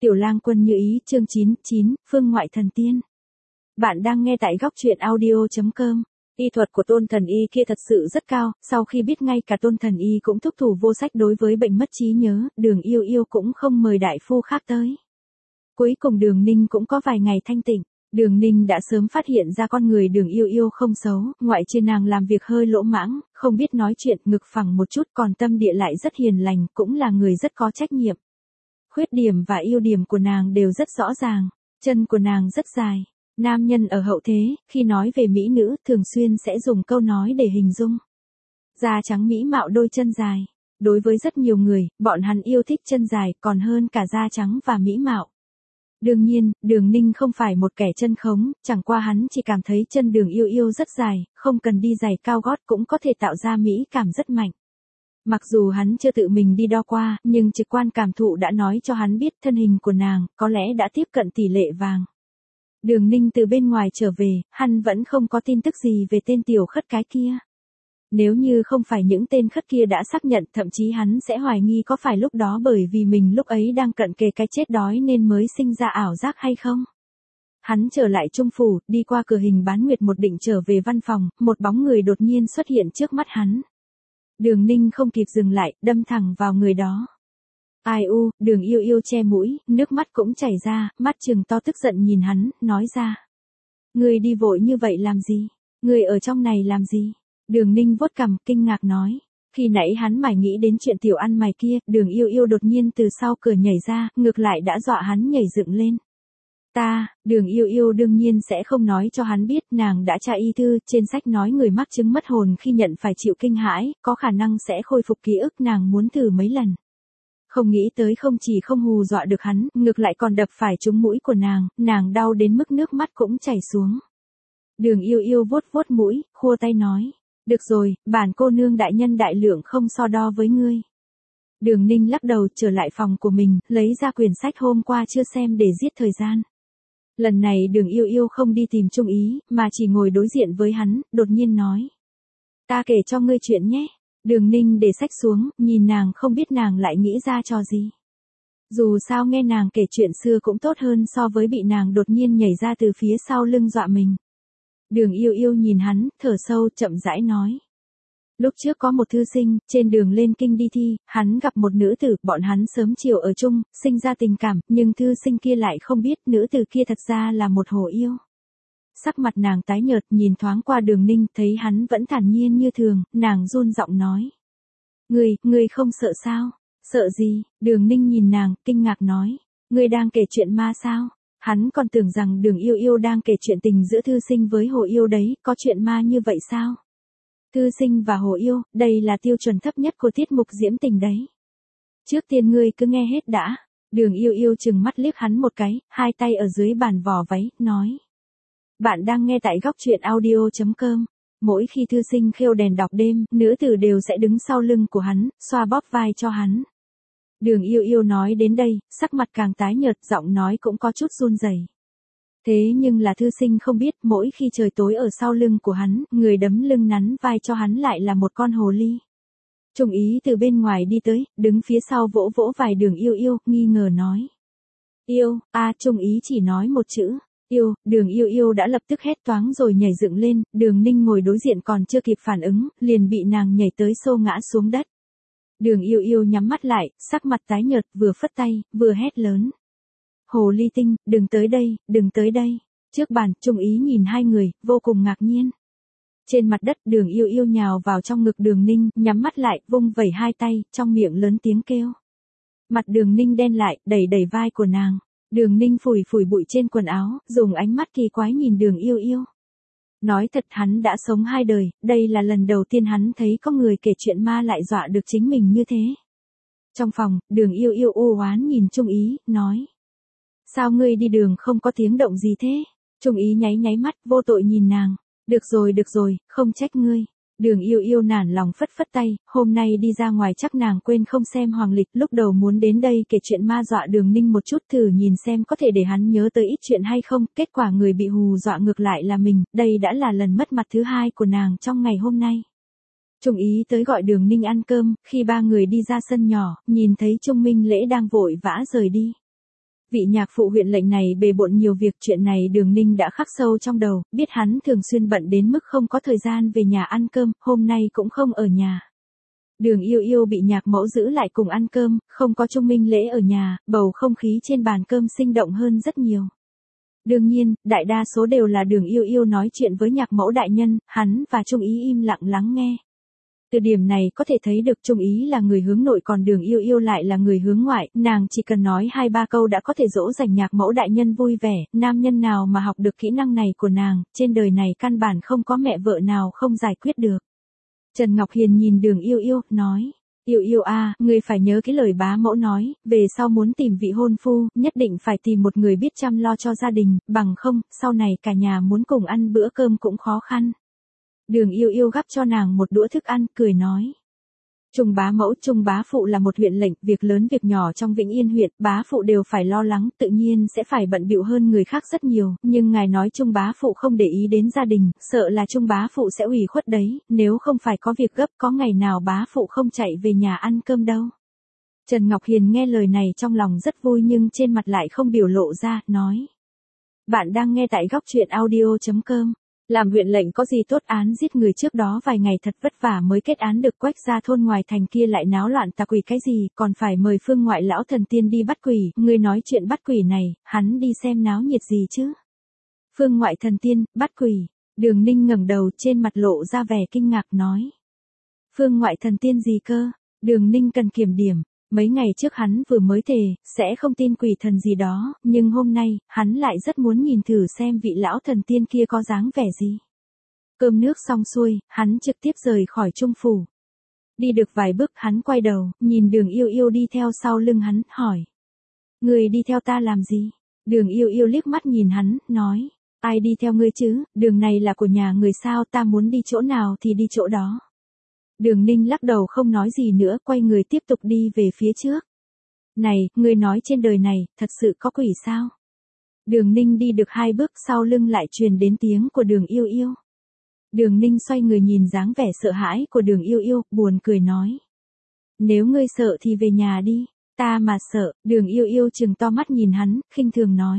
Tiểu lang quân như ý, chương 99, phương ngoại thần tiên. Bạn đang nghe tại góc truyện audio.com. Y thuật của Tôn Thần Y kia thật sự rất cao, sau khi biết ngay cả Tôn Thần Y cũng thúc thủ vô sách đối với bệnh mất trí nhớ, Đường Yêu Yêu cũng không mời đại phu khác tới. Cuối cùng Đường Ninh cũng có vài ngày thanh tịnh. Đường Ninh đã sớm phát hiện ra con người Đường Yêu Yêu không xấu, ngoại trừ nàng làm việc hơi lỗ mãng, không biết nói chuyện, ngực phẳng một chút, còn tâm địa lại rất hiền lành, cũng là người rất có trách nhiệm. Khuyết điểm và ưu điểm của nàng đều rất rõ ràng, chân của nàng rất dài. Nam nhân ở hậu thế, khi nói về mỹ nữ, thường xuyên sẽ dùng câu nói để hình dung. Da trắng mỹ mạo đôi chân dài. Đối với rất nhiều người, bọn hắn yêu thích chân dài còn hơn cả da trắng và mỹ mạo. Đương nhiên, Đường Ninh không phải một kẻ chân khống, chẳng qua hắn chỉ cảm thấy chân Đường Yêu Yêu rất dài, không cần đi giày cao gót cũng có thể tạo ra mỹ cảm rất mạnh. Mặc dù hắn chưa tự mình đi đo qua, nhưng trực quan cảm thụ đã nói cho hắn biết thân hình của nàng, có lẽ đã tiếp cận tỷ lệ vàng. Đường Ninh từ bên ngoài trở về, hắn vẫn không có tin tức gì về tên tiểu khất cái kia. Nếu như không phải những tên khất kia đã xác nhận, thậm chí hắn sẽ hoài nghi có phải lúc đó bởi vì mình lúc ấy đang cận kề cái chết đói nên mới sinh ra ảo giác hay không. Hắn trở lại Trung Phủ, đi qua cửa hình bán nguyệt một định trở về văn phòng, một bóng người đột nhiên xuất hiện trước mắt hắn. Đường Ninh không kịp dừng lại, đâm thẳng vào người đó. Ai u, Đường Yêu Yêu che mũi, nước mắt cũng chảy ra, mắt trừng to tức giận nhìn hắn, nói ra. Ngươi đi vội như vậy làm gì? Ngươi ở trong này làm gì? Đường Ninh vuốt cằm, kinh ngạc nói. Khi nãy hắn mải nghĩ đến chuyện tiểu ăn mày kia, Đường Yêu Yêu đột nhiên từ sau cửa nhảy ra, ngược lại đã dọa hắn nhảy dựng lên. Đường Yêu Yêu đương nhiên sẽ không nói cho hắn biết, nàng đã tra y thư, trên sách nói người mắc chứng mất hồn khi nhận phải chịu kinh hãi, có khả năng sẽ khôi phục ký ức, nàng muốn thử mấy lần. Không nghĩ tới không chỉ không hù dọa được hắn, ngược lại còn đập phải trúng mũi của nàng đau đến mức nước mắt cũng chảy xuống. Đường Yêu Yêu vuốt vuốt mũi, khua tay nói, được rồi, bản cô nương đại nhân đại lượng không so đo với ngươi. Đường Ninh lắc đầu trở lại phòng của mình, lấy ra quyển sách hôm qua chưa xem để giết thời gian. Lần này Đường Yêu Yêu không đi tìm Trung Ý, mà chỉ ngồi đối diện với hắn, đột nhiên nói. Ta kể cho ngươi chuyện nhé. Đường Ninh để sách xuống, nhìn nàng không biết nàng lại nghĩ ra trò gì. Dù sao nghe nàng kể chuyện xưa cũng tốt hơn so với bị nàng đột nhiên nhảy ra từ phía sau lưng dọa mình. Đường Yêu Yêu nhìn hắn, thở sâu, chậm rãi nói. Lúc trước có một thư sinh, trên đường lên kinh đi thi, hắn gặp một nữ tử, bọn hắn sớm chiều ở chung, sinh ra tình cảm, nhưng thư sinh kia lại không biết nữ tử kia thật ra là một hồ yêu. Sắc mặt nàng tái nhợt, nhìn thoáng qua Đường Ninh, thấy hắn vẫn thản nhiên như thường, nàng run giọng nói. Ngươi không sợ sao? Sợ gì? Đường Ninh nhìn nàng, kinh ngạc nói. Ngươi đang kể chuyện ma sao? Hắn còn tưởng rằng Đường Yêu Yêu đang kể chuyện tình giữa thư sinh với hồ yêu đấy, có chuyện ma như vậy sao? Thư sinh và hồ yêu, đây là tiêu chuẩn thấp nhất của tiết mục diễm tình đấy. Trước tiên ngươi cứ nghe hết đã. Đường Yêu Yêu chừng mắt liếc hắn một cái, hai tay ở dưới bàn vò váy, nói. Bạn đang nghe tại góc truyện audio.com. Mỗi khi thư sinh khêu đèn đọc đêm, nữ tử đều sẽ đứng sau lưng của hắn, xoa bóp vai cho hắn. Đường Yêu Yêu nói đến đây, sắc mặt càng tái nhợt, giọng nói cũng có chút run rẩy. Thế nhưng là thư sinh không biết, mỗi khi trời tối ở sau lưng của hắn, người đấm lưng nắn vai cho hắn lại là một con hồ ly. Trung Ý từ bên ngoài đi tới, đứng phía sau vỗ vỗ vai Đường Yêu Yêu, nghi ngờ nói. Yêu, Trung Ý chỉ nói một chữ. Yêu, Đường Yêu Yêu đã lập tức hét toáng rồi nhảy dựng lên, Đường Ninh ngồi đối diện còn chưa kịp phản ứng, liền bị nàng nhảy tới xô ngã xuống đất. Đường Yêu Yêu nhắm mắt lại, sắc mặt tái nhợt, vừa phất tay, vừa hét lớn. Hồ ly tinh, đừng tới đây, đừng tới đây. Trước bàn, Trung Ý nhìn hai người, vô cùng ngạc nhiên. Trên mặt đất, Đường Yêu Yêu nhào vào trong ngực Đường Ninh, nhắm mắt lại, vung vẩy hai tay, trong miệng lớn tiếng kêu. Mặt Đường Ninh đen lại, đẩy đẩy vai của nàng. Đường Ninh phủi phủi bụi trên quần áo, dùng ánh mắt kỳ quái nhìn Đường Yêu Yêu. Nói thật hắn đã sống 2 đời, đây là lần đầu tiên hắn thấy có người kể chuyện ma lại dọa được chính mình như thế. Trong phòng, Đường Yêu Yêu u oán nhìn Trung Ý, nói. Sao ngươi đi đường không có tiếng động gì thế? Trung Ý nháy nháy mắt, vô tội nhìn nàng. Được rồi, không trách ngươi. Đường Yêu Yêu nản lòng phất phất tay, hôm nay đi ra ngoài chắc nàng quên không xem hoàng lịch, lúc đầu muốn đến đây kể chuyện ma dọa Đường Ninh một chút thử nhìn xem có thể để hắn nhớ tới ít chuyện hay không, kết quả người bị hù dọa ngược lại là mình, đây đã là lần mất mặt thứ 2 của nàng trong ngày hôm nay. Trung Ý tới gọi Đường Ninh ăn cơm, khi ba người đi ra sân nhỏ, nhìn thấy Trung Minh Lễ đang vội vã rời đi. Vị nhạc phụ huyện lệnh này bề bộn nhiều việc, chuyện này Đường Ninh đã khắc sâu trong đầu, biết hắn thường xuyên bận đến mức không có thời gian về nhà ăn cơm, hôm nay cũng không ở nhà. Đường Yêu Yêu bị nhạc mẫu giữ lại cùng ăn cơm, không có Trung Minh Lễ ở nhà, bầu không khí trên bàn cơm sinh động hơn rất nhiều. Đương nhiên, đại đa số đều là Đường Yêu Yêu nói chuyện với nhạc mẫu đại nhân, hắn và Trung Ý im lặng lắng nghe. Từ điểm này có thể thấy được Trung Ý là người hướng nội còn Đường Yêu Yêu lại là người hướng ngoại, nàng chỉ cần nói 2-3 câu đã có thể dỗ dành nhạc mẫu đại nhân vui vẻ, nam nhân nào mà học được kỹ năng này của nàng, trên đời này căn bản không có mẹ vợ nào không giải quyết được. Trần Ngọc Hiền nhìn Đường Yêu Yêu, nói, Yêu Yêu à, ngươi phải nhớ cái lời bá mẫu nói, về sau muốn tìm vị hôn phu, nhất định phải tìm một người biết chăm lo cho gia đình, bằng không, sau này cả nhà muốn cùng ăn bữa cơm cũng khó khăn. Đường Yêu Yêu gắp cho nàng một đũa thức ăn, cười nói. Trung bá mẫu, Trung bá phụ là một huyện lệnh, việc lớn việc nhỏ trong Vĩnh Yên huyện, bá phụ đều phải lo lắng, tự nhiên sẽ phải bận bịu hơn người khác rất nhiều, nhưng ngài nói Trung bá phụ không để ý đến gia đình, sợ là Trung bá phụ sẽ ủy khuất đấy, nếu không phải có việc gấp có ngày nào bá phụ không chạy về nhà ăn cơm đâu. Trần Ngọc Hiền nghe lời này trong lòng rất vui nhưng trên mặt lại không biểu lộ ra, nói. Bạn đang nghe tại góc truyện audio.com. Làm huyện lệnh có gì tốt, án giết người trước đó vài ngày thật vất vả mới kết án được, Quách gia thôn ngoài thành kia lại náo loạn tà quỷ cái gì, còn phải mời Phương ngoại lão thần tiên đi bắt quỷ, ngươi nói chuyện bắt quỷ này, hắn đi xem náo nhiệt gì chứ? Phương ngoại thần tiên, bắt quỷ, Đường Ninh ngẩng đầu trên mặt lộ ra vẻ kinh ngạc nói. Phương ngoại thần tiên gì cơ? Đường Ninh cần kiểm điểm. Mấy ngày trước hắn vừa mới thề, sẽ không tin quỷ thần gì đó, nhưng hôm nay, hắn lại rất muốn nhìn thử xem vị lão thần tiên kia có dáng vẻ gì. Cơm nước xong xuôi, hắn trực tiếp rời khỏi Trung phủ. Đi được vài bước hắn quay đầu, nhìn Đường Yêu Yêu đi theo sau lưng hắn, hỏi. Người đi theo ta làm gì? Đường Yêu Yêu liếc mắt nhìn hắn, nói. Ai đi theo ngươi chứ, đường này là của nhà người sao, ta muốn đi chỗ nào thì đi chỗ đó. Đường Ninh lắc đầu không nói gì nữa, quay người tiếp tục đi về phía trước. Này, ngươi nói trên đời này, thật sự có quỷ sao? Đường Ninh đi được 2 bước sau lưng lại truyền đến tiếng của Đường Yêu Yêu. Đường Ninh xoay người nhìn dáng vẻ sợ hãi của Đường Yêu Yêu, buồn cười nói. Nếu ngươi sợ thì về nhà đi, ta mà sợ, Đường Yêu Yêu trừng to mắt nhìn hắn, khinh thường nói.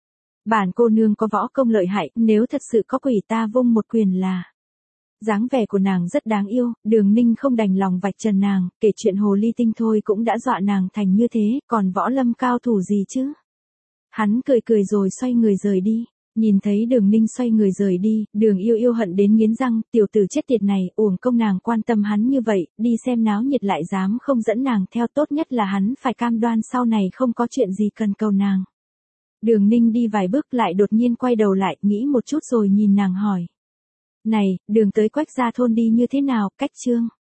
Bản cô nương có võ công lợi hại, nếu thật sự có quỷ ta vung một quyền là... Dáng vẻ của nàng rất đáng yêu, Đường Ninh không đành lòng vạch trần nàng, kể chuyện hồ ly tinh thôi cũng đã dọa nàng thành như thế, còn võ lâm cao thủ gì chứ? Hắn cười cười rồi xoay người rời đi, nhìn thấy Đường Ninh xoay người rời đi, Đường Yêu Yêu hận đến nghiến răng, tiểu tử chết tiệt này, uổng công nàng quan tâm hắn như vậy, đi xem náo nhiệt lại dám không dẫn nàng theo, tốt nhất là hắn phải cam đoan sau này không có chuyện gì cần cầu nàng. Đường Ninh đi vài bước lại đột nhiên quay đầu lại, nghĩ một chút rồi nhìn nàng hỏi. Này, đường tới Quách gia thôn đi như thế nào, cách chương?